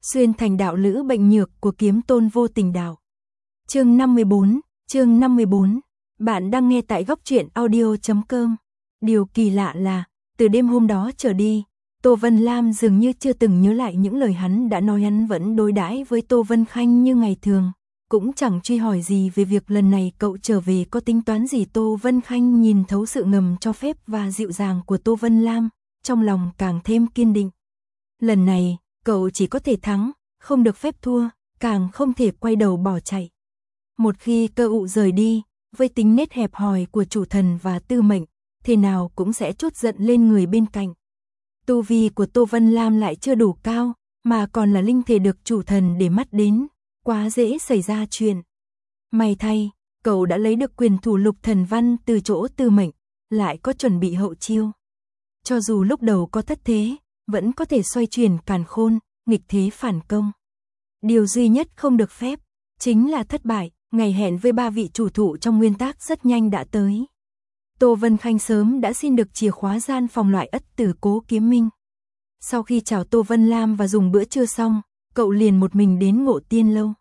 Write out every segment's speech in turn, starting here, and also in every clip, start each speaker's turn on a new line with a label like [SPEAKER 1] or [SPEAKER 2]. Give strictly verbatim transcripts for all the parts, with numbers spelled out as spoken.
[SPEAKER 1] Xuyên thành đạo lữ bệnh nhược của kiếm tôn vô tình đạo. Chương năm mươi bốn, chương năm mươi bốn. Bạn đang nghe tại góc truyện audio chấm com. Điều kỳ lạ là, từ đêm hôm đó trở đi, Tô Vân Lam dường như chưa từng nhớ lại những lời hắn đã nói, hắn vẫn đối đãi với Tô Vân Khanh như ngày thường, cũng chẳng truy hỏi gì về việc lần này cậu trở về có tính toán gì. Tô Vân Khanh nhìn thấu sự ngầm cho phép và dịu dàng của Tô Vân Lam, trong lòng càng thêm kiên định. Lần này, cậu chỉ có thể thắng, không được phép thua, càng không thể quay đầu bỏ chạy. Một khi Cơ Ụ rời đi, với tính nết hẹp hòi của chủ thần và tư mệnh, thế nào cũng sẽ trút giận lên người bên cạnh. Tu vi của Tô Vân Lam lại chưa đủ cao, mà còn là linh thể được chủ thần để mắt đến, quá dễ xảy ra chuyện. May thay, cậu đã lấy được quyền thủ lục thần văn từ chỗ tư mệnh, lại có chuẩn bị hậu chiêu. Cho dù lúc đầu có thất thế, vẫn có thể xoay chuyển càn khôn, nghịch thế phản công. Điều duy nhất không được phép, chính là thất bại. Ngày hẹn với ba vị chủ thụ trong nguyên tác rất nhanh đã tới. Tô Vân Khanh sớm đã xin được chìa khóa gian phòng loại ất từ Cố Kiếm Minh. Sau khi chào Tô Vân Lam và dùng bữa trưa xong, cậu liền một mình đến Ngộ Tiên Lâu.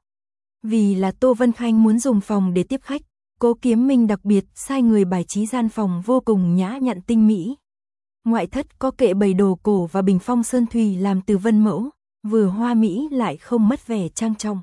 [SPEAKER 1] Vì là Tô Vân Khanh muốn dùng phòng để tiếp khách, Cố Kiếm Minh đặc biệt sai người bài trí gian phòng vô cùng nhã nhặn tinh mỹ. Ngoại thất có kệ bày đồ cổ và bình phong sơn thủy làm từ vân mẫu, vừa hoa mỹ lại không mất vẻ trang trọng.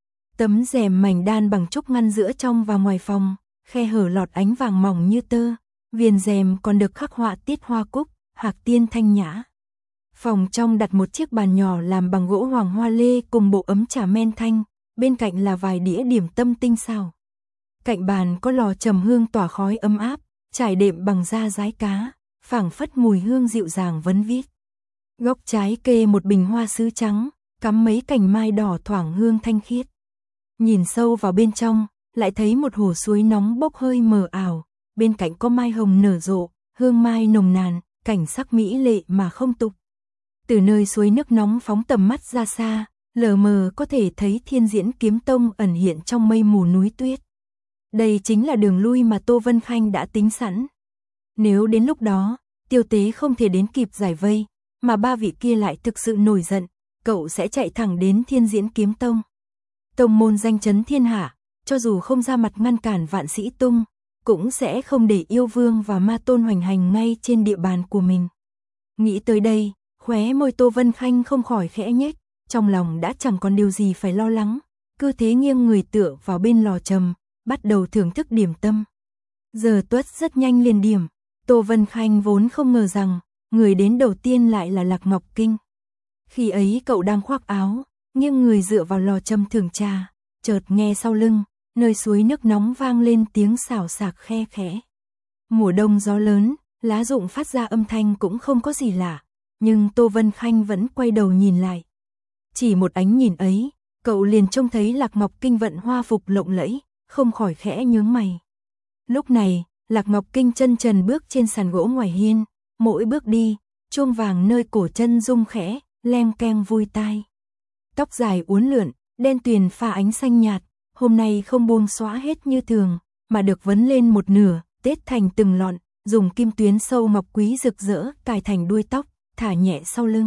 [SPEAKER 1] Tấm rèm mảnh đan bằng trúc ngăn giữa trong và ngoài phòng, khe hở lọt ánh vàng mỏng như tơ, viền rèm còn được khắc họa tiết hoa cúc, hạc tiên thanh nhã. Phòng trong đặt một chiếc bàn nhỏ làm bằng gỗ hoàng hoa lê cùng bộ ấm trà men thanh, bên cạnh là vài đĩa điểm tâm tinh xảo. Cạnh bàn có lò trầm hương tỏa khói ấm áp, trải đệm bằng da dái cá, phảng phất mùi hương dịu dàng vấn vít. Góc trái kê một bình hoa sứ trắng, cắm mấy cành mai đỏ thoảng hương thanh khiết. Nhìn sâu vào bên trong, lại thấy một hồ suối nóng bốc hơi mờ ảo, bên cạnh có mai hồng nở rộ, hương mai nồng nàn, cảnh sắc mỹ lệ mà không tục. Từ nơi suối nước nóng phóng tầm mắt ra xa, lờ mờ có thể thấy Thiên Diễn Kiếm Tông ẩn hiện trong mây mù núi tuyết. Đây chính là đường lui mà Tô Vân Khanh đã tính sẵn. Nếu đến lúc đó, Tiêu Tế không thể đến kịp giải vây, mà ba vị kia lại thực sự nổi giận, cậu sẽ chạy thẳng đến Thiên Diễn Kiếm Tông. Tông môn danh chấn thiên hạ, cho dù không ra mặt ngăn cản Vạn Sĩ Tung, cũng sẽ không để yêu vương và ma tôn hoành hành ngay trên địa bàn của mình. Nghĩ tới đây, khóe môi Tô Vân Khanh không khỏi khẽ nhếch, trong lòng đã chẳng còn điều gì phải lo lắng, cứ thế nghiêng người tựa vào bên lò trầm, bắt đầu thưởng thức điểm tâm. Giờ tuất rất nhanh liền điểm, Tô Vân Khanh vốn không ngờ rằng, người đến đầu tiên lại là Lạc Ngọc Kinh. Khi ấy cậu đang khoác áo, nghiêng người dựa vào lò châm thưởng trà, chợt nghe sau lưng, nơi suối nước nóng vang lên tiếng xào xạc khe khẽ. Mùa đông gió lớn, lá rụng phát ra âm thanh cũng không có gì lạ, nhưng Tô Vân Khanh vẫn quay đầu nhìn lại. Chỉ một ánh nhìn ấy, cậu liền trông thấy Lạc Ngọc Kinh vận hoa phục lộng lẫy, không khỏi khẽ nhướng mày. Lúc này, Lạc Ngọc Kinh chân trần bước trên sàn gỗ ngoài hiên, mỗi bước đi, chuông vàng nơi cổ chân rung khẽ, leng keng vui tai. Tóc dài uốn lượn, đen tuyền pha ánh xanh nhạt, hôm nay không buông xõa hết như thường, mà được vấn lên một nửa, tết thành từng lọn, dùng kim tuyến sâu ngọc quý rực rỡ cài thành đuôi tóc, thả nhẹ sau lưng.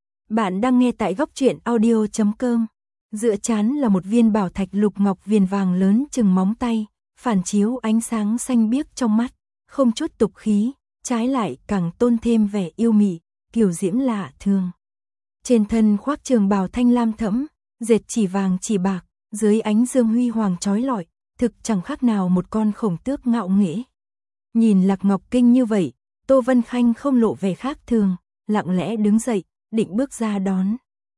[SPEAKER 1] Bạn đang nghe tại góc truyện audio chấm com. Giữa trán là một viên bảo thạch lục ngọc viền vàng lớn chừng móng tay, phản chiếu ánh sáng xanh biếc trong mắt, không chút tục khí, trái lại càng tôn thêm vẻ yêu mị, kiều diễm lạ thường. Trên thân khoác trường bào thanh lam thẫm, dệt chỉ vàng chỉ bạc, dưới ánh dương huy hoàng chói lọi, thực chẳng khác nào một con khổng tước ngạo nghễ. Nhìn Lạc Ngọc Kinh như vậy, Tô Vân Khanh không lộ vẻ khác thường, lặng lẽ đứng dậy, định bước ra đón.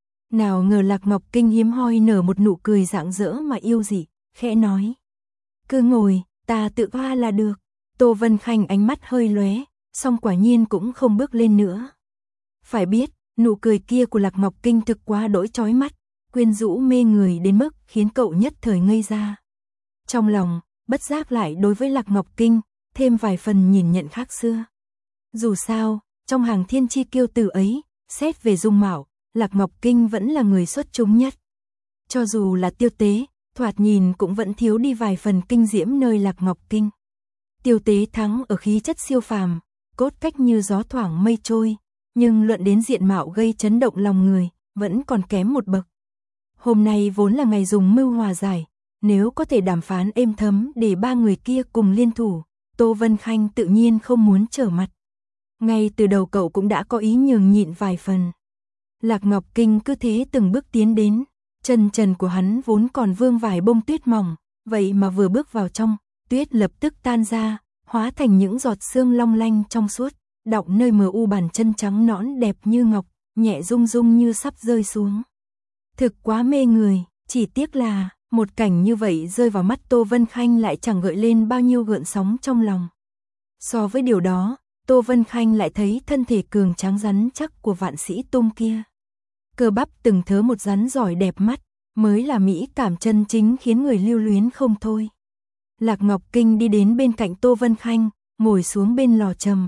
[SPEAKER 1] Nào ngờ Lạc Ngọc Kinh hiếm hoi nở một nụ cười rạng rỡ mà yêu dị, khẽ nói: "Cứ ngồi, ta tự qua là được." Tô Vân Khanh ánh mắt hơi lóe, song quả nhiên cũng không bước lên nữa. Phải biết, nụ cười kia của Lạc Ngọc Kinh thực quá đỗi chói mắt, quyến rũ mê người đến mức khiến cậu nhất thời ngây ra. Trong lòng, bất giác lại đối với Lạc Ngọc Kinh, thêm vài phần nhìn nhận khác xưa. Dù sao, trong hàng thiên chi kiêu tử ấy, xét về dung mạo, Lạc Ngọc Kinh vẫn là người xuất chúng nhất. Cho dù là Tiêu Tế, thoạt nhìn cũng vẫn thiếu đi vài phần kinh diễm nơi Lạc Ngọc Kinh. Tiêu Tế thắng ở khí chất siêu phàm, cốt cách như gió thoảng mây trôi, nhưng luận đến diện mạo gây chấn động lòng người, vẫn còn kém một bậc. Hôm nay vốn là ngày dùng mưu hòa giải, nếu có thể đàm phán êm thấm để ba người kia cùng liên thủ, Tô Vân Khanh tự nhiên không muốn trở mặt. Ngay từ đầu cậu cũng đã có ý nhường nhịn vài phần. Lạc Ngọc Kinh cứ thế từng bước tiến đến, chân trần của hắn vốn còn vương vài bông tuyết mỏng, vậy mà vừa bước vào trong, tuyết lập tức tan ra, hóa thành những giọt sương long lanh trong suốt, đọng nơi mờ u bàn chân trắng nõn đẹp như ngọc, nhẹ rung rung như sắp rơi xuống. Thực quá mê người, chỉ tiếc là một cảnh như vậy rơi vào mắt Tô Vân Khanh lại chẳng gợi lên bao nhiêu gợn sóng trong lòng. So với điều đó, Tô Vân Khanh lại thấy thân thể cường tráng rắn chắc của Vạn Sĩ Tung kia. Cơ bắp từng thớ một rắn giỏi đẹp mắt, mới là mỹ cảm chân chính khiến người lưu luyến không thôi. Lạc Ngọc Kinh đi đến bên cạnh Tô Vân Khanh, ngồi xuống bên lò trầm.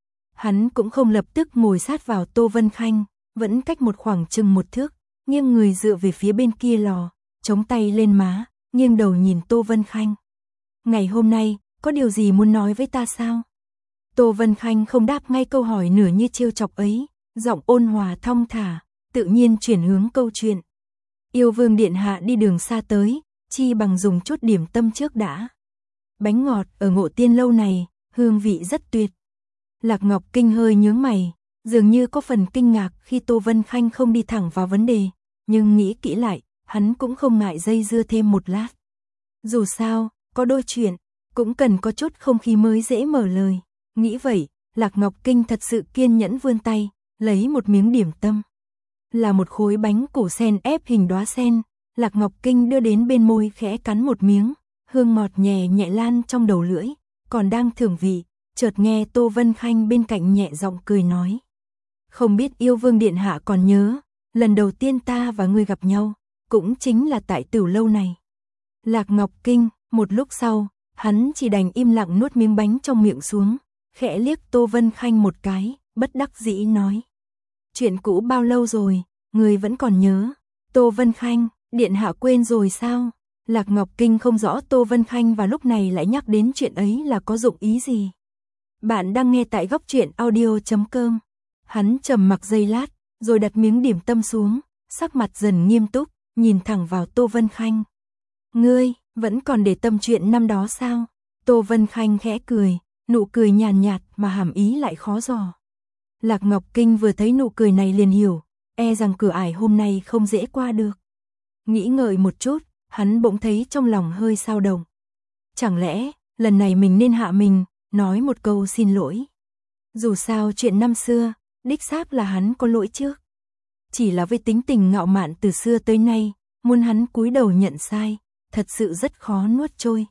[SPEAKER 1] Hắn cũng không lập tức ngồi sát vào Tô Vân Khanh, vẫn cách một khoảng chừng một thước, nghiêng người dựa về phía bên kia lò, chống tay lên má, nghiêng đầu nhìn Tô Vân Khanh. Ngày hôm nay, có điều gì muốn nói với ta sao? Tô Vân Khanh không đáp ngay câu hỏi nửa như trêu chọc ấy, giọng ôn hòa thong thả, tự nhiên chuyển hướng câu chuyện. Yêu Vương điện hạ đi đường xa tới, chi bằng dùng chút điểm tâm trước đã. Bánh ngọt ở Ngộ Tiên lâu này, hương vị rất tuyệt. Lạc Ngọc Kinh hơi nhướng mày, dường như có phần kinh ngạc khi Tô Vân Khanh không đi thẳng vào vấn đề, nhưng nghĩ kỹ lại, hắn cũng không ngại dây dưa thêm một lát. Dù sao, có đôi chuyện, cũng cần có chút không khí mới dễ mở lời. Nghĩ vậy, Lạc Ngọc Kinh thật sự kiên nhẫn vươn tay, lấy một miếng điểm tâm. Là một khối bánh củ sen ép hình đóa sen, Lạc Ngọc Kinh đưa đến bên môi khẽ cắn một miếng, hương ngọt nhẹ nhẹ lan trong đầu lưỡi, còn đang thưởng vị, chợt nghe Tô Vân Khanh bên cạnh nhẹ giọng cười nói. Không biết Yêu Vương điện hạ còn nhớ, lần đầu tiên ta và ngươi gặp nhau, cũng chính là tại Tửu lâu này. Lạc Ngọc Kinh, một lúc sau, hắn chỉ đành im lặng nuốt miếng bánh trong miệng xuống, khẽ liếc Tô Vân Khanh một cái, bất đắc dĩ nói. Chuyện cũ bao lâu rồi, ngươi vẫn còn nhớ. Tô Vân Khanh, điện hạ quên rồi sao? Lạc Ngọc Kinh không rõ Tô Vân Khanh vào lúc này lại nhắc đến chuyện ấy là có dụng ý gì. Bạn đang nghe tại góc truyện audio chấm com. Hắn trầm mặc giây lát, rồi đặt miếng điểm tâm xuống, sắc mặt dần nghiêm túc, nhìn thẳng vào Tô Vân Khanh. Ngươi, vẫn còn để tâm chuyện năm đó sao? Tô Vân Khanh khẽ cười, nụ cười nhàn nhạt mà hàm ý lại khó dò. Lạc Ngọc Kinh vừa thấy nụ cười này liền hiểu, e rằng cửa ải hôm nay không dễ qua được. Nghĩ ngợi một chút, hắn bỗng thấy trong lòng hơi xao động. Chẳng lẽ, lần này mình nên hạ mình, nói một câu xin lỗi. Dù sao chuyện năm xưa, đích xác là hắn có lỗi trước. Chỉ là với tính tình ngạo mạn từ xưa tới nay, muốn hắn cúi đầu nhận sai, thật sự rất khó nuốt trôi.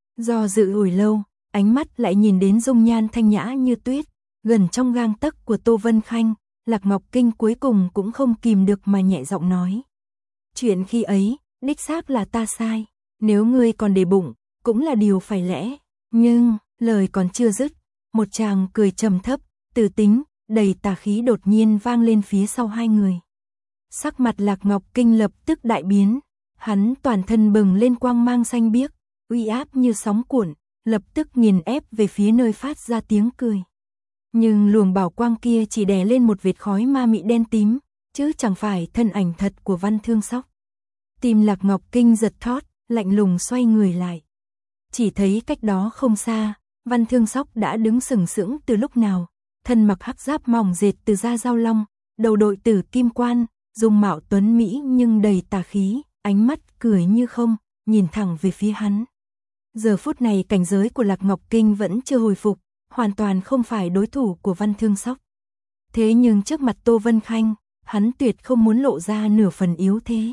[SPEAKER 1] Do dự hồi lâu, ánh mắt lại nhìn đến dung nhan thanh nhã như tuyết, gần trong gang tấc của Tô Vân Khanh, Lạc Ngọc Kinh cuối cùng cũng không kìm được mà nhẹ giọng nói. Chuyện khi ấy, đích xác là ta sai, nếu ngươi còn để bụng, cũng là điều phải lẽ. Nhưng, lời còn chưa dứt, một chàng cười trầm thấp, từ tính, đầy tà khí đột nhiên vang lên phía sau hai người. Sắc mặt Lạc Ngọc Kinh lập tức đại biến, hắn toàn thân bừng lên quang mang xanh biếc, uy áp như sóng cuộn, lập tức nghiền ép về phía nơi phát ra tiếng cười. Nhưng luồng bảo quang kia chỉ đè lên một vệt khói ma mị đen tím, chứ chẳng phải thân ảnh thật của Văn Thương Sóc. Tim Lạc Ngọc Kinh giật thót, lạnh lùng xoay người lại. Chỉ thấy cách đó không xa, Văn Thương Sóc đã đứng sừng sững từ lúc nào, thân mặc hắc giáp mỏng dệt từ da dao long, đầu đội tử kim quan, dung mạo tuấn mỹ nhưng đầy tà khí, ánh mắt cười như không, nhìn thẳng về phía hắn. Giờ phút này cảnh giới của Lạc Ngọc Kinh vẫn chưa hồi phục, hoàn toàn không phải đối thủ của Văn Thương Sóc. Thế nhưng trước mặt Tô Vân Khanh, hắn tuyệt không muốn lộ ra nửa phần yếu thế.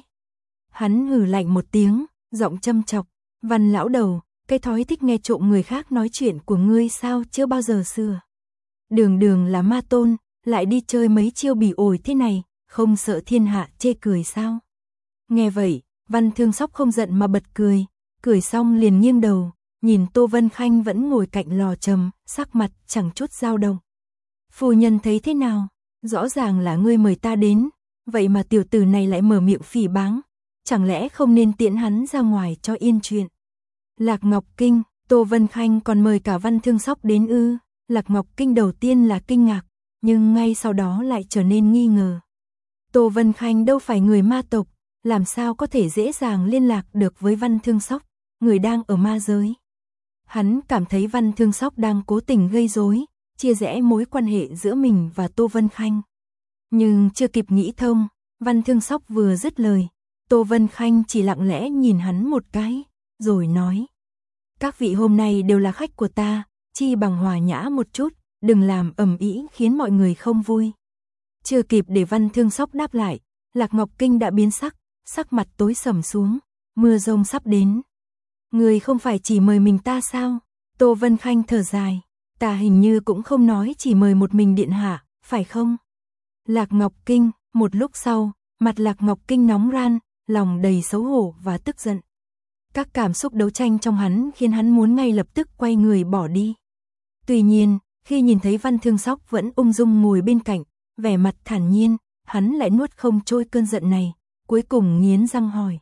[SPEAKER 1] Hắn hừ lạnh một tiếng, giọng châm chọc, Văn lão đầu, cái thói thích nghe trộm người khác nói chuyện của ngươi sao chưa bao giờ xưa. Đường đường là ma tôn, lại đi chơi mấy chiêu bỉ ổi thế này, không sợ thiên hạ chê cười sao? Nghe vậy, Văn Thương Sóc không giận mà bật cười, cười xong liền nghiêng đầu, nhìn Tô Vân Khanh vẫn ngồi cạnh lò trầm, sắc mặt chẳng chút dao động. Phu nhân thấy thế nào? Rõ ràng là ngươi mời ta đến, vậy mà tiểu tử này lại mở miệng phỉ báng, chẳng lẽ không nên tiễn hắn ra ngoài cho yên chuyện? Lạc Ngọc Kinh, Tô Vân Khanh còn mời cả Văn Thương Sóc đến ư? Lạc Ngọc Kinh đầu tiên là kinh ngạc, nhưng ngay sau đó lại trở nên nghi ngờ. Tô Vân Khanh đâu phải người ma tộc, làm sao có thể dễ dàng liên lạc được với Văn Thương Sóc, người đang ở ma giới. Hắn cảm thấy Văn Thương Sóc đang cố tình gây rối, chia rẽ mối quan hệ giữa mình và Tô Vân Khanh. Nhưng chưa kịp nghĩ thông, Văn Thương Sóc vừa dứt lời, Tô Vân Khanh chỉ lặng lẽ nhìn hắn một cái, rồi nói: các vị hôm nay đều là khách của ta, chi bằng hòa nhã một chút, đừng làm ầm ĩ khiến mọi người không vui. Chưa kịp để Văn Thương Sóc đáp lại, Lạc Ngọc Kinh đã biến sắc, sắc mặt tối sầm xuống, mưa rông sắp đến. Người không phải chỉ mời mình ta sao? Tô Vân Khanh thở dài, ta hình như cũng không nói chỉ mời một mình điện hạ, phải không? Lạc Ngọc Kinh, một lúc sau, mặt Lạc Ngọc Kinh nóng ran, lòng đầy xấu hổ và tức giận. Các cảm xúc đấu tranh trong hắn khiến hắn muốn ngay lập tức quay người bỏ đi. Tuy nhiên, khi nhìn thấy Văn Thương Sóc vẫn ung dung ngồi bên cạnh, vẻ mặt thản nhiên, hắn lại nuốt không trôi cơn giận này, cuối cùng nghiến răng hỏi: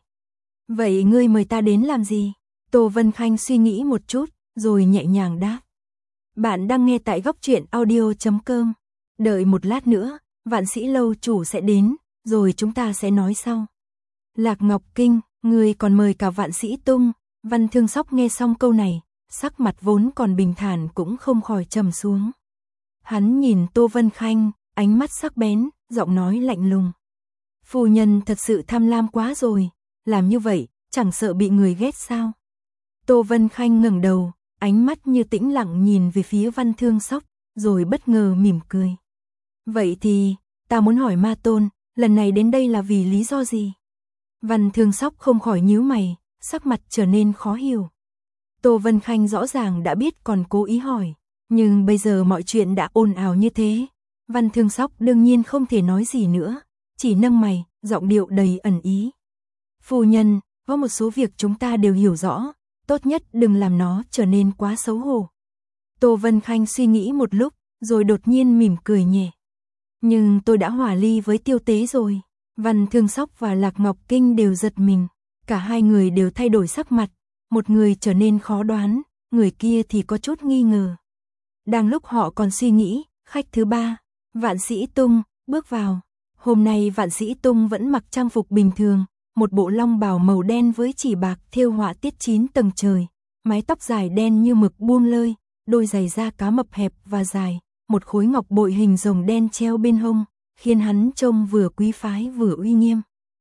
[SPEAKER 1] vậy ngươi mời ta đến làm gì? Tô Vân Khanh suy nghĩ một chút, rồi nhẹ nhàng đáp: bạn đang nghe tại góc truyện audio chấm com. Đợi một lát nữa, Vạn Sĩ lâu chủ sẽ đến, rồi chúng ta sẽ nói sau. Lạc Ngọc Kinh, ngươi còn mời cả Vạn Sĩ Tung. Văn Thương Sóc nghe xong câu này, sắc mặt vốn còn bình thản cũng không khỏi trầm xuống. Hắn nhìn Tô Vân Khanh, ánh mắt sắc bén, giọng nói lạnh lùng: phu nhân thật sự tham lam quá rồi, làm như vậy chẳng sợ bị người ghét sao? Tô Vân Khanh ngẩng đầu, ánh mắt như tĩnh lặng nhìn về phía Văn Thương Sóc, rồi bất ngờ mỉm cười. Vậy thì, ta muốn hỏi Ma Tôn, lần này đến đây là vì lý do gì? Văn Thương Sóc không khỏi nhíu mày, sắc mặt trở nên khó hiểu. Tô Vân Khanh rõ ràng đã biết còn cố ý hỏi, nhưng bây giờ mọi chuyện đã ồn ào như thế. Văn Thương Sóc đương nhiên không thể nói gì nữa, chỉ nâng mày, giọng điệu đầy ẩn ý. Phu nhân, có một số việc chúng ta đều hiểu rõ, tốt nhất đừng làm nó trở nên quá xấu hổ. Tô Vân Khanh suy nghĩ một lúc, rồi đột nhiên mỉm cười nhẹ. Nhưng tôi đã hòa ly với Tiêu Tế rồi. Văn Thương Sóc và Lạc Ngọc Kinh đều giật mình, cả hai người đều thay đổi sắc mặt, một người trở nên khó đoán, người kia thì có chút nghi ngờ. Đang lúc họ còn suy nghĩ, khách thứ ba, Vạn Sĩ Tung, bước vào. Hôm nay Vạn Sĩ Tung vẫn mặc trang phục bình thường, một bộ long bào màu đen với chỉ bạc thêu họa tiết chín tầng trời, mái tóc dài đen như mực buông lơi, đôi giày da cá mập hẹp và dài, một khối ngọc bội hình rồng đen treo bên hông, khiến hắn trông vừa quý phái vừa uy nghiêm.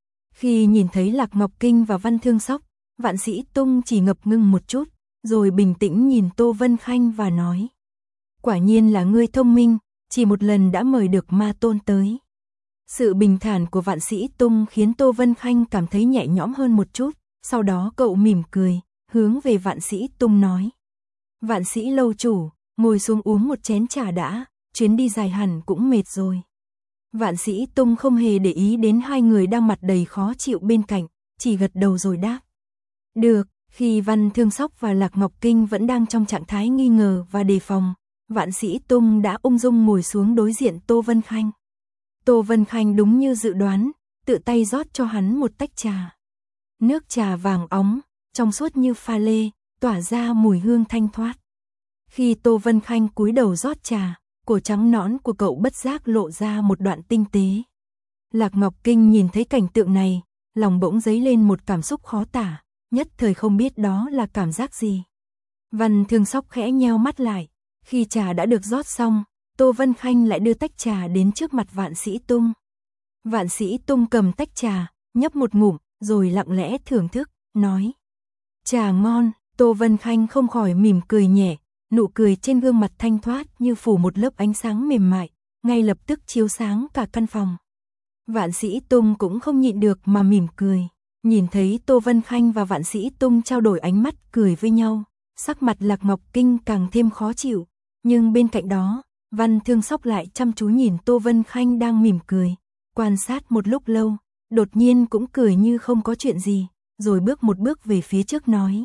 [SPEAKER 1] Khi nhìn thấy Lạc Ngọc Kinh và Văn Thương Sóc, Vạn Sĩ Tung chỉ ngập ngừng một chút, rồi bình tĩnh nhìn Tô Vân Khanh và nói: quả nhiên là ngươi thông minh, chỉ một lần đã mời được Ma Tôn tới. Sự bình thản của Vạn Sĩ Tung khiến Tô Vân Khanh cảm thấy nhẹ nhõm hơn một chút, sau đó cậu mỉm cười, hướng về Vạn Sĩ Tung nói: Vạn Sĩ lâu chủ, ngồi xuống uống một chén trà đã, chuyến đi dài hẳn cũng mệt rồi. Vạn Sĩ Tung không hề để ý đến hai người đang mặt đầy khó chịu bên cạnh, chỉ gật đầu rồi đáp: được. Khi Văn Thương Sóc và Lạc Ngọc Kinh vẫn đang trong trạng thái nghi ngờ và đề phòng, Vạn Sĩ Tung đã ung dung ngồi xuống đối diện Tô Vân Khanh. Tô Vân Khanh đúng như dự đoán, tự tay rót cho hắn một tách trà. Nước trà vàng óng, trong suốt như pha lê, tỏa ra mùi hương thanh thoát. Khi Tô Vân Khanh cúi đầu rót trà, cổ trắng nõn của cậu bất giác lộ ra một đoạn tinh tế. Lạc Ngọc Kinh nhìn thấy cảnh tượng này, lòng bỗng dấy lên một cảm xúc khó tả, nhất thời không biết đó là cảm giác gì. Văn Thương Sóc khẽ nheo mắt lại, khi trà đã được rót xong, Tô Vân Khanh lại đưa tách trà đến trước mặt Vạn Sĩ Tung. Vạn Sĩ Tung cầm tách trà, nhấp một ngụm, rồi lặng lẽ thưởng thức, nói: trà ngon. Tô Vân Khanh không khỏi mỉm cười nhẹ, nụ cười trên gương mặt thanh thoát như phủ một lớp ánh sáng mềm mại, ngay lập tức chiếu sáng cả căn phòng. Vạn Sĩ Tung cũng không nhịn được mà mỉm cười, nhìn thấy Tô Vân Khanh và Vạn Sĩ Tung trao đổi ánh mắt cười với nhau, sắc mặt Lạc Ngọc Kinh càng thêm khó chịu, nhưng bên cạnh đó, Văn Thương Sóc lại chăm chú nhìn Tô Vân Khanh đang mỉm cười, quan sát một lúc lâu, đột nhiên cũng cười như không có chuyện gì, rồi bước một bước về phía trước nói: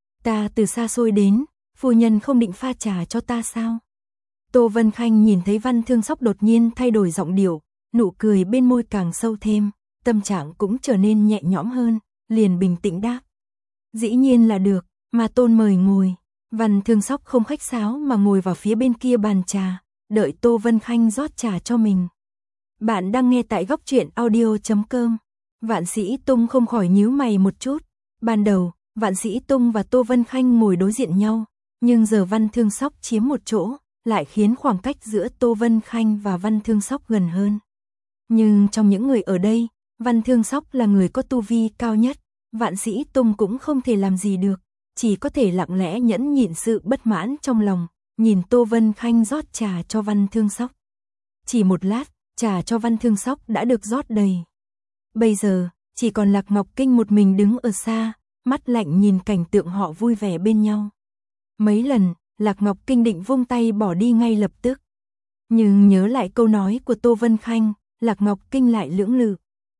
[SPEAKER 1] ta từ xa xôi đến, phu nhân không định pha trà cho ta sao? Tô Vân Khanh nhìn thấy Văn Thương Sóc đột nhiên thay đổi giọng điệu, nụ cười bên môi càng sâu thêm, tâm trạng cũng trở nên nhẹ nhõm hơn, liền bình tĩnh đáp: dĩ nhiên là được, Ma Tôn mời ngồi. Văn Thương Sóc không khách sáo mà ngồi vào phía bên kia bàn trà, đợi Tô Vân Khanh rót trà cho mình. Bạn đang nghe tại góc truyện audio chấm com. Vạn Sĩ Tung không khỏi nhíu mày một chút. Ban đầu, Vạn Sĩ Tung và Tô Vân Khanh ngồi đối diện nhau, nhưng giờ Văn Thương Sóc chiếm một chỗ, lại khiến khoảng cách giữa Tô Vân Khanh và Văn Thương Sóc gần hơn. Nhưng trong những người ở đây, Văn Thương Sóc là người có tu vi cao nhất, Vạn Sĩ Tung cũng không thể làm gì được, chỉ có thể lặng lẽ nhẫn nhịn sự bất mãn trong lòng, nhìn Tô Vân Khanh rót trà cho Văn Thương Sóc. Chỉ một lát, trà cho Văn Thương Sóc đã được rót đầy. Bây giờ, chỉ còn Lạc Ngọc Kinh một mình đứng ở xa, mắt lạnh nhìn cảnh tượng họ vui vẻ bên nhau. Mấy lần, Lạc Ngọc Kinh định vung tay bỏ đi ngay lập tức. Nhưng nhớ lại câu nói của Tô Vân Khanh, Lạc Ngọc Kinh lại lưỡng lự.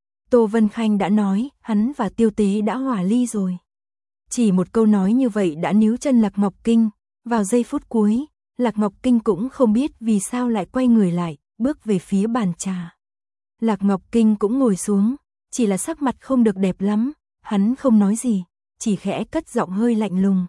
[SPEAKER 1] Tô Vân Khanh đã nói, hắn và Tiêu Tế đã hòa ly rồi. Chỉ một câu nói như vậy đã níu chân Lạc Ngọc Kinh. Vào giây phút cuối, Lạc Ngọc Kinh cũng không biết vì sao lại quay người lại, bước về phía bàn trà. Lạc Ngọc Kinh cũng ngồi xuống, chỉ là sắc mặt không được đẹp lắm, hắn không nói gì, chỉ khẽ cất giọng hơi lạnh lùng.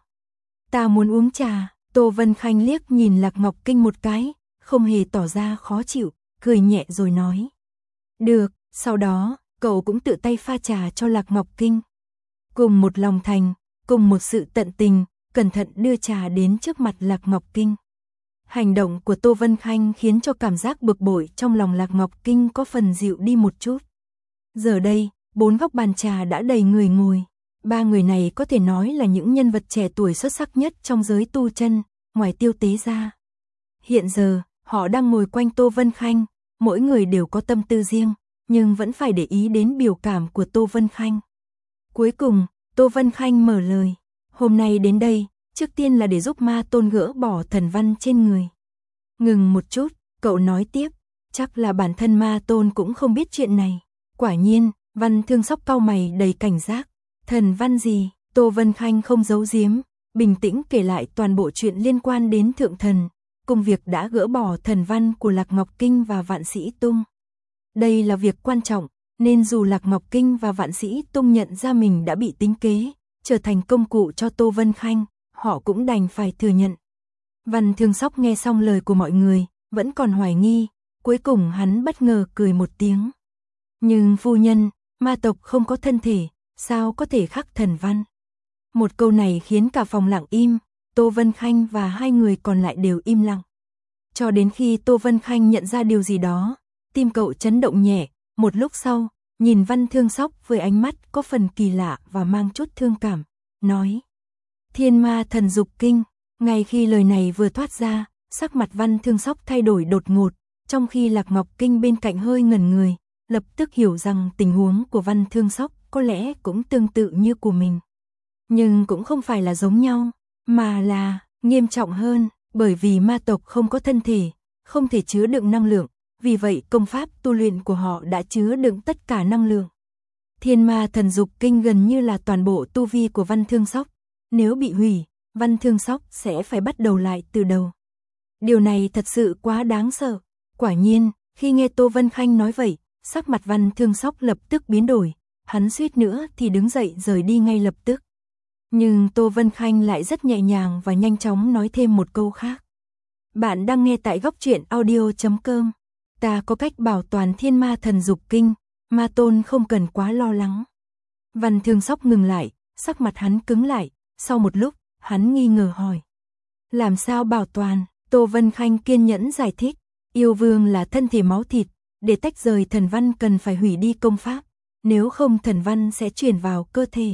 [SPEAKER 1] Ta muốn uống trà. Tô Vân Khanh liếc nhìn Lạc Ngọc Kinh một cái, không hề tỏ ra khó chịu, cười nhẹ rồi nói. Được, sau đó, cậu cũng tự tay pha trà cho Lạc Ngọc Kinh. Cùng một lòng thành, cùng một sự tận tình, cẩn thận đưa trà đến trước mặt Lạc Ngọc Kinh. Hành động của Tô Vân Khanh khiến cho cảm giác bực bội trong lòng Lạc Ngọc Kinh có phần dịu đi một chút. Giờ đây, bốn góc bàn trà đã đầy người ngồi. Ba người này có thể nói là những nhân vật trẻ tuổi xuất sắc nhất trong giới tu chân, ngoài Tiêu Tế ra. Hiện giờ, họ đang ngồi quanh Tô Vân Khanh, mỗi người đều có tâm tư riêng, nhưng vẫn phải để ý đến biểu cảm của Tô Vân Khanh. Cuối cùng, Tô Vân Khanh mở lời. Hôm nay đến đây, trước tiên là để giúp Ma Tôn gỡ bỏ thần văn trên người. Ngừng một chút, cậu nói tiếp, chắc là bản thân Ma Tôn cũng không biết chuyện này. Quả nhiên, Văn Thương Sóc cau mày đầy cảnh giác. Thần văn gì? Tô Vân Khanh không giấu giếm, bình tĩnh kể lại toàn bộ chuyện liên quan đến thượng thần, cùng việc đã gỡ bỏ thần văn của Lạc Ngọc Kinh và Vạn Sĩ Tung. Đây là việc quan trọng, nên dù Lạc Ngọc Kinh và Vạn Sĩ Tung nhận ra mình đã bị tính kế, trở thành công cụ cho Tô Vân Khanh, họ cũng đành phải thừa nhận. Văn Thương Sóc nghe xong lời của mọi người, vẫn còn hoài nghi, cuối cùng hắn bất ngờ cười một tiếng. Nhưng phu nhân, ma tộc không có thân thể, sao có thể khắc thần văn? Một câu này khiến cả phòng lặng im, Tô Vân Khanh và hai người còn lại đều im lặng. Cho đến khi Tô Vân Khanh nhận ra điều gì đó, tim cậu chấn động nhẹ, một lúc sau, nhìn Văn Thương Sóc với ánh mắt có phần kỳ lạ và mang chút thương cảm, nói. Thiên Ma Thần Dục Kinh. Ngay khi lời này vừa thoát ra, sắc mặt Văn Thương Sóc thay đổi đột ngột, trong khi Lạc Ngọc Kinh bên cạnh hơi ngẩn người, lập tức hiểu rằng tình huống của Văn Thương Sóc có lẽ cũng tương tự như của mình. Nhưng cũng không phải là giống nhau, mà là nghiêm trọng hơn, bởi vì ma tộc không có thân thể, không thể chứa đựng năng lượng, vì vậy công pháp tu luyện của họ đã chứa đựng tất cả năng lượng. Thiên Ma Thần Dục Kinh gần như là toàn bộ tu vi của Văn Thương Sóc, nếu bị hủy, Văn Thương Sóc sẽ phải bắt đầu lại từ đầu. Điều này thật sự quá đáng sợ. Quả nhiên, khi nghe Tô Vân Khanh nói vậy, sắc mặt Văn Thương Sóc lập tức biến đổi, hắn suýt nữa thì đứng dậy rời đi ngay lập tức. Nhưng Tô Vân Khanh lại rất nhẹ nhàng và nhanh chóng nói thêm một câu khác. Bạn đang nghe tại góc truyện audio chấm com. Ta có cách bảo toàn Thiên Ma Thần Dục Kinh, Ma Tôn không cần quá lo lắng. Văn Thương Sóc ngừng lại, sắc mặt hắn cứng lại, sau một lúc, hắn nghi ngờ hỏi. Làm sao bảo toàn? Tô Vân Khanh kiên nhẫn giải thích, yêu vương là thân thể máu thịt, để tách rời thần văn cần phải hủy đi công pháp, nếu không thần văn sẽ chuyển vào cơ thể.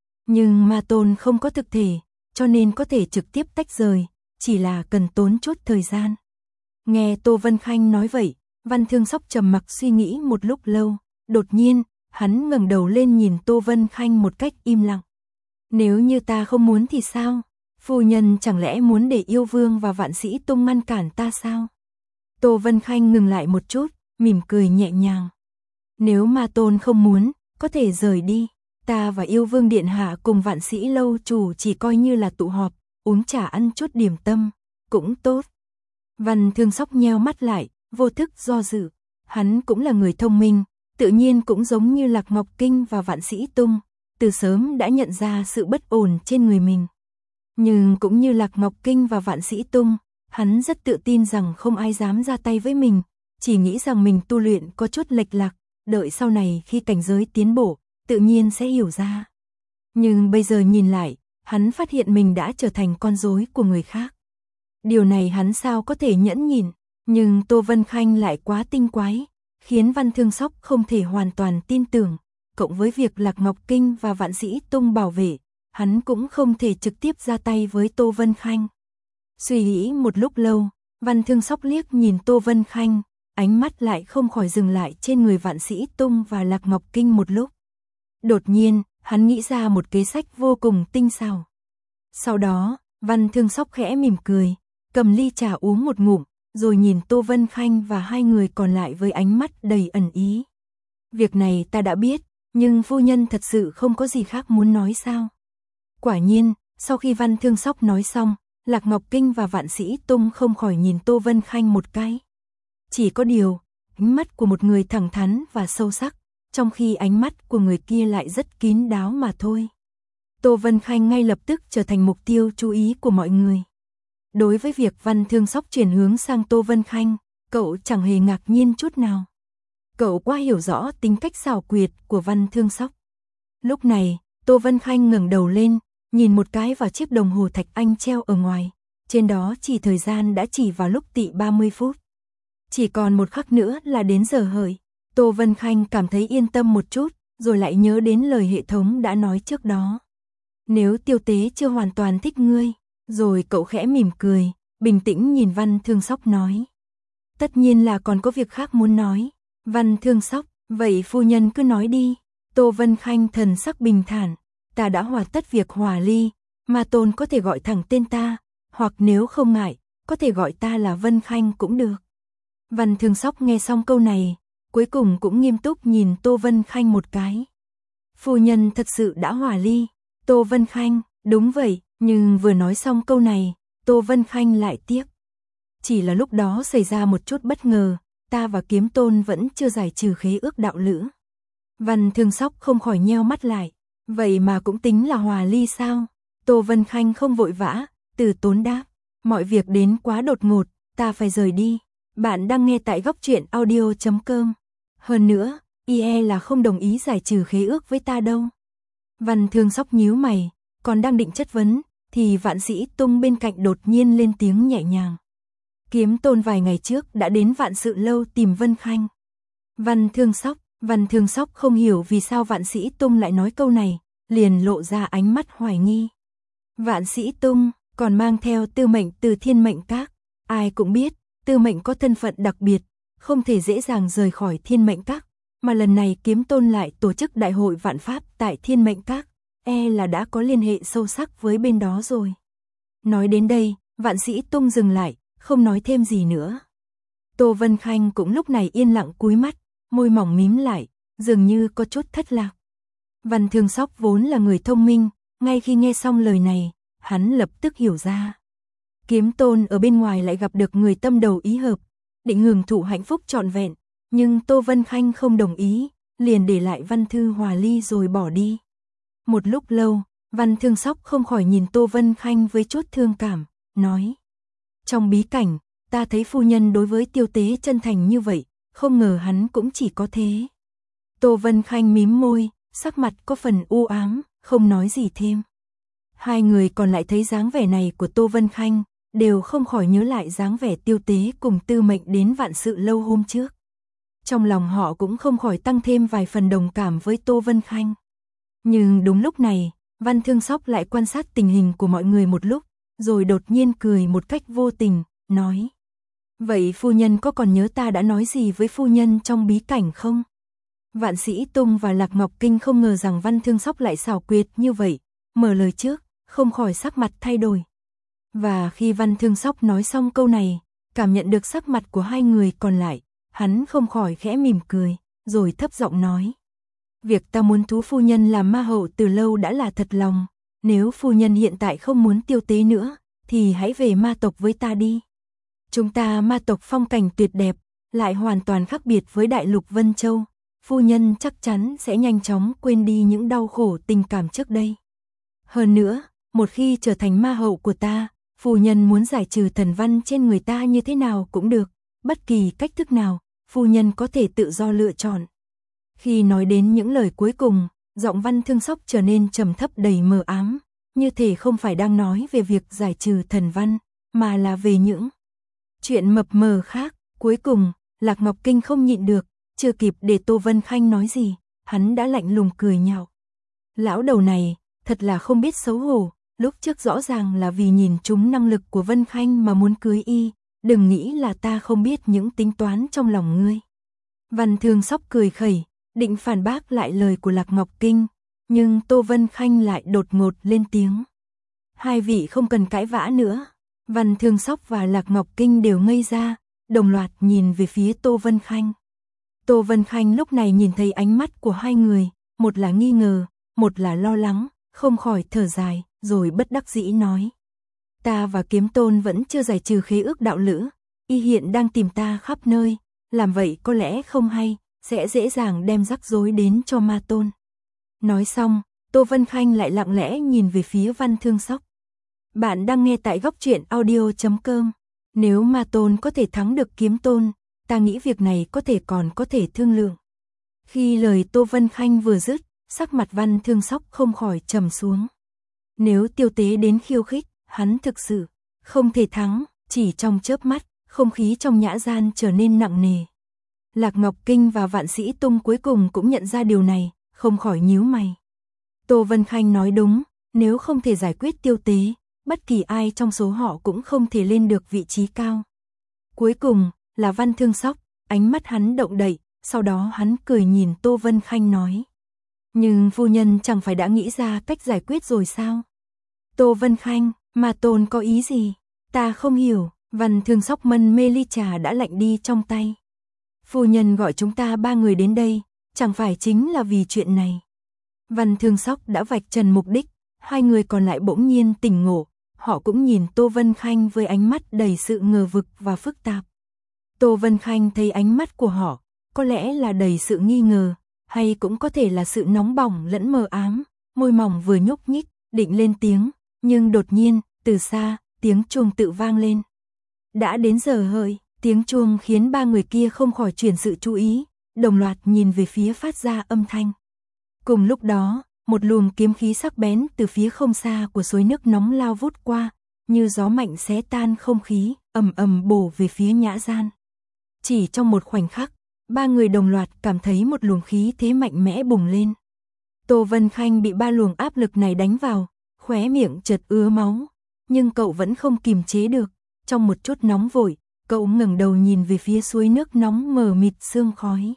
[SPEAKER 1] Nhưng Ma Tôn không có thực thể, cho nên có thể trực tiếp tách rời, chỉ là cần tốn chút thời gian. Nghe Tô Vân Khanh nói vậy, Văn Thương Sóc trầm mặc suy nghĩ một lúc lâu, đột nhiên, hắn ngẩng đầu lên nhìn Tô Vân Khanh một cách im lặng. Nếu như ta không muốn thì sao? Phu nhân chẳng lẽ muốn để yêu vương và Vạn Sĩ Tung ngăn cản ta sao? Tô Vân Khanh ngừng lại một chút, mỉm cười nhẹ nhàng. Nếu Ma Tôn không muốn, có thể rời đi. Ta và yêu vương điện hạ cùng Vạn Sĩ lâu chủ chỉ coi như là tụ họp, uống trà ăn chút điểm tâm, cũng tốt. Văn Thương Sóc nheo mắt lại, vô thức do dự. Hắn cũng là người thông minh, tự nhiên cũng giống như Lạc Ngọc Kinh và Vạn Sĩ Tung, từ sớm đã nhận ra sự bất ổn trên người mình. Nhưng cũng như Lạc Ngọc Kinh và Vạn Sĩ Tung, hắn rất tự tin rằng không ai dám ra tay với mình, chỉ nghĩ rằng mình tu luyện có chút lệch lạc, đợi sau này khi cảnh giới tiến bộ, tự nhiên sẽ hiểu ra. Nhưng bây giờ nhìn lại, hắn phát hiện mình đã trở thành con rối của người khác. Điều này hắn sao có thể nhẫn nhịn, nhưng Tô Vân Khanh lại quá tinh quái, khiến Văn Thương Sóc không thể hoàn toàn tin tưởng, cộng với việc Lạc Ngọc Kinh và Vạn Sĩ Tông bảo vệ, hắn cũng không thể trực tiếp ra tay với Tô Vân Khanh. Suy nghĩ một lúc lâu, Văn Thương Sóc liếc nhìn Tô Vân Khanh, ánh mắt lại không khỏi dừng lại trên người Vạn Sĩ Tông và Lạc Ngọc Kinh một lúc. Đột nhiên, hắn nghĩ ra một kế sách vô cùng tinh xảo. Sau đó, Văn Thương Sóc khẽ mỉm cười, cầm ly trà uống một ngụm, rồi nhìn Tô Vân Khanh và hai người còn lại với ánh mắt đầy ẩn ý. Việc này ta đã biết, nhưng phu nhân thật sự không có gì khác muốn nói sao? Quả nhiên, sau khi Văn Thương Sóc nói xong, Lạc Ngọc Kinh và Vạn Sĩ Tông không khỏi nhìn Tô Vân Khanh một cái. Chỉ có điều, ánh mắt của một người thẳng thắn và sâu sắc, trong khi ánh mắt của người kia lại rất kín đáo mà thôi. Tô Vân Khanh ngay lập tức trở thành mục tiêu chú ý của mọi người. Đối với việc Văn Thương Sóc chuyển hướng sang Tô Vân Khanh, cậu chẳng hề ngạc nhiên chút nào. Cậu quá hiểu rõ tính cách xảo quyệt của Văn Thương Sóc. Lúc này, Tô Vân Khanh ngẩng đầu lên, nhìn một cái vào chiếc đồng hồ thạch anh treo ở ngoài. Trên đó chỉ thời gian đã chỉ vào lúc tỵ ba mươi phút. Chỉ còn một khắc nữa là đến giờ hợi. Tô Vân Khanh cảm thấy yên tâm một chút, rồi lại nhớ đến lời hệ thống đã nói trước đó. Nếu Tiêu Tế chưa hoàn toàn thích ngươi, rồi cậu khẽ mỉm cười, bình tĩnh nhìn Văn Thương Sóc nói. Tất nhiên là còn có việc khác muốn nói. Văn Thương Sóc, vậy phu nhân cứ nói đi. Tô Vân Khanh thần sắc bình thản, ta đã hoàn tất việc hòa ly, Ma Tôn có thể gọi thẳng tên ta, hoặc nếu không ngại, có thể gọi ta là Vân Khanh cũng được. Văn Thương Sóc nghe xong câu này, cuối cùng cũng nghiêm túc nhìn Tô Vân Khanh một cái. Phu nhân thật sự đã hòa ly. Tô Vân Khanh, đúng vậy, nhưng vừa nói xong câu này, Tô Vân Khanh lại tiếc. Chỉ là lúc đó xảy ra một chút bất ngờ, ta và Kiếm Tôn vẫn chưa giải trừ khế ước đạo lữ. Văn Thương Sóc không khỏi nheo mắt lại, vậy mà cũng tính là hòa ly sao? Tô Vân Khanh không vội vã, từ tốn đáp, mọi việc đến quá đột ngột, ta phải rời đi. Bạn đang nghe tại góc truyện audio chấm com. Hơn nữa, i e là không đồng ý giải trừ khế ước với ta đâu. Văn Thương Sóc nhíu mày, còn đang định chất vấn, thì Vạn Sĩ Tông bên cạnh đột nhiên lên tiếng nhẹ nhàng. Kiếm Tôn vài ngày trước đã đến Vạn Sự Lâu tìm Vân Khanh. Văn Thương Sóc, Văn Thương Sóc không hiểu vì sao Vạn Sĩ Tông lại nói câu này, liền lộ ra ánh mắt hoài nghi. Vạn Sĩ Tông còn mang theo Tư Mệnh từ Thiên Mệnh Các, ai cũng biết, Tư Mệnh có thân phận đặc biệt, không thể dễ dàng rời khỏi Thiên Mệnh Các, mà lần này Kiếm Tôn lại tổ chức đại hội vạn pháp tại Thiên Mệnh Các, e là đã có liên hệ sâu sắc với bên đó rồi. Nói đến đây, Vạn Sĩ Tông dừng lại, không nói thêm gì nữa. Tô Vân Khanh cũng lúc này yên lặng cúi mắt, môi mỏng mím lại, dường như có chút thất lạc. Văn Thương Sóc vốn là người thông minh, ngay khi nghe xong lời này, hắn lập tức hiểu ra. Kiếm Tôn ở bên ngoài lại gặp được người tâm đầu ý hợp, định hưởng thụ hạnh phúc trọn vẹn, nhưng Tô Vân Khanh không đồng ý, liền để lại văn thư hòa ly rồi bỏ đi. Một lúc lâu, Văn Thương Sóc không khỏi nhìn Tô Vân Khanh với chút thương cảm, nói. Trong bí cảnh, ta thấy phu nhân đối với Tiêu Tế chân thành như vậy, không ngờ hắn cũng chỉ có thế. Tô Vân Khanh mím môi, sắc mặt có phần u ám, không nói gì thêm. Hai người còn lại thấy dáng vẻ này của Tô Vân Khanh, đều không khỏi nhớ lại dáng vẻ Tiêu Tế cùng Tư Mệnh đến Vạn Sự Lâu hôm trước. Trong lòng họ cũng không khỏi tăng thêm vài phần đồng cảm với Tô Vân Khanh. Nhưng đúng lúc này, Văn Thương Sóc lại quan sát tình hình của mọi người một lúc, rồi đột nhiên cười một cách vô tình, nói. Vậy phu nhân có còn nhớ ta đã nói gì với phu nhân trong bí cảnh không? Vạn Sĩ Tông và Lạc Ngọc Kinh không ngờ rằng Văn Thương Sóc lại xảo quyệt như vậy, mở lời trước, không khỏi sắc mặt thay đổi. Và khi Văn Thương Sóc nói xong câu này, cảm nhận được sắc mặt của hai người còn lại, hắn không khỏi khẽ mỉm cười, rồi thấp giọng nói. Việc ta muốn thú phu nhân làm ma hậu từ lâu đã là thật lòng, nếu phu nhân hiện tại không muốn Tiêu Tế nữa, thì hãy về ma tộc với ta đi. Chúng ta ma tộc phong cảnh tuyệt đẹp, lại hoàn toàn khác biệt với đại lục Vân Châu, phu nhân chắc chắn sẽ nhanh chóng quên đi những đau khổ tình cảm trước đây. Hơn nữa, một khi trở thành ma hậu của ta, phu nhân muốn giải trừ thần văn trên người ta như thế nào cũng được, bất kỳ cách thức nào, phu nhân có thể tự do lựa chọn. Khi nói đến những lời cuối cùng, giọng Văn Thương Sóc trở nên trầm thấp đầy mờ ám, như thể không phải đang nói về việc giải trừ thần văn, mà là về những chuyện mập mờ khác. Cuối cùng, Lạc Ngọc Kinh không nhịn được, chưa kịp để Tô Vân Khanh nói gì, hắn đã lạnh lùng cười nhạo. Lão đầu này, thật là không biết xấu hổ, lúc trước rõ ràng là vì nhìn trúng năng lực của Vân Khanh mà muốn cưới y, đừng nghĩ là ta không biết những tính toán trong lòng ngươi. Văn Thương Sóc cười khẩy, định phản bác lại lời của Lạc Ngọc Kinh, nhưng Tô Vân Khanh lại đột ngột lên tiếng. Hai vị không cần cãi vã nữa. Văn Thương Sóc và Lạc Ngọc Kinh đều ngây ra, đồng loạt nhìn về phía Tô Vân Khanh. Tô Vân Khanh lúc này nhìn thấy ánh mắt của hai người, một là nghi ngờ, một là lo lắng, không khỏi thở dài, rồi bất đắc dĩ nói. Ta và Kiếm Tôn vẫn chưa giải trừ khế ước đạo lữ, y hiện đang tìm ta khắp nơi, làm vậy có lẽ không hay, sẽ dễ dàng đem rắc rối đến cho Ma Tôn. Nói xong, Tô Vân Khanh lại lặng lẽ nhìn về phía Văn Thương Sóc. Bạn đang nghe tại góc truyện audio chấm com. Nếu Ma Tôn có thể thắng được Kiếm Tôn, ta nghĩ việc này có thể còn có thể thương lượng. Khi lời Tô Vân Khanh vừa dứt, sắc mặt Văn Thương Sóc không khỏi trầm xuống. Nếu Tiêu Tế đến khiêu khích, hắn thực sự không thể thắng. Chỉ trong chớp mắt, không khí trong nhã gian trở nên nặng nề. Lạc Ngọc Kinh và Vạn Sĩ Tung cuối cùng cũng nhận ra điều này, không khỏi nhíu mày. Tô Vân Khanh nói đúng, nếu không thể giải quyết Tiêu Tế, bất kỳ ai trong số họ cũng không thể lên được vị trí cao. Cuối cùng, là Văn Thương Sóc, ánh mắt hắn động đậy, sau đó hắn cười nhìn Tô Vân Khanh nói. Nhưng phu nhân chẳng phải đã nghĩ ra cách giải quyết rồi sao? Tô Vân Khanh, Ma Tôn có ý gì? Ta không hiểu. Văn Thương Sóc mân mê ly trà đã lạnh đi trong tay. Phu nhân gọi chúng ta ba người đến đây, chẳng phải chính là vì chuyện này. Văn Thương Sóc đã vạch trần mục đích, hai người còn lại bỗng nhiên tỉnh ngộ, họ cũng nhìn Tô Vân Khanh với ánh mắt đầy sự ngờ vực và phức tạp. Tô Vân Khanh thấy ánh mắt của họ, có lẽ là đầy sự nghi ngờ, hay cũng có thể là sự nóng bỏng lẫn mờ ám, môi mỏng vừa nhúc nhích, định lên tiếng, nhưng đột nhiên, từ xa, tiếng chuông tự vang lên. Đã đến giờ hợi, tiếng chuông khiến ba người kia không khỏi chuyển sự chú ý, đồng loạt nhìn về phía phát ra âm thanh. Cùng lúc đó, một luồng kiếm khí sắc bén từ phía không xa của suối nước nóng lao vút qua, như gió mạnh xé tan không khí, ầm ầm bổ về phía nhã gian. Chỉ trong một khoảnh khắc, ba người đồng loạt cảm thấy một luồng khí thế mạnh mẽ bùng lên. Tô Vân Khanh bị ba luồng áp lực này đánh vào, khóe miệng chợt ứa máu, nhưng cậu vẫn không kìm chế được. Trong một chút nóng vội, cậu ngẩng đầu nhìn về phía suối nước nóng mờ mịt sương khói.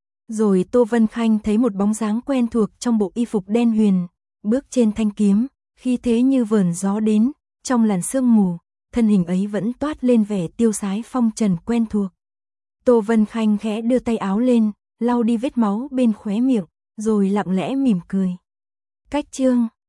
[SPEAKER 1] Rồi Tô Vân Khanh thấy một bóng dáng quen thuộc trong bộ y phục đen huyền, bước trên thanh kiếm, khi thế như vờn gió đến, trong làn sương mù, thân hình ấy vẫn toát lên vẻ tiêu sái phong trần quen thuộc. Tô Vân Khanh khẽ đưa tay áo lên, lau đi vết máu bên khóe miệng, rồi lặng lẽ mỉm cười. Cách chương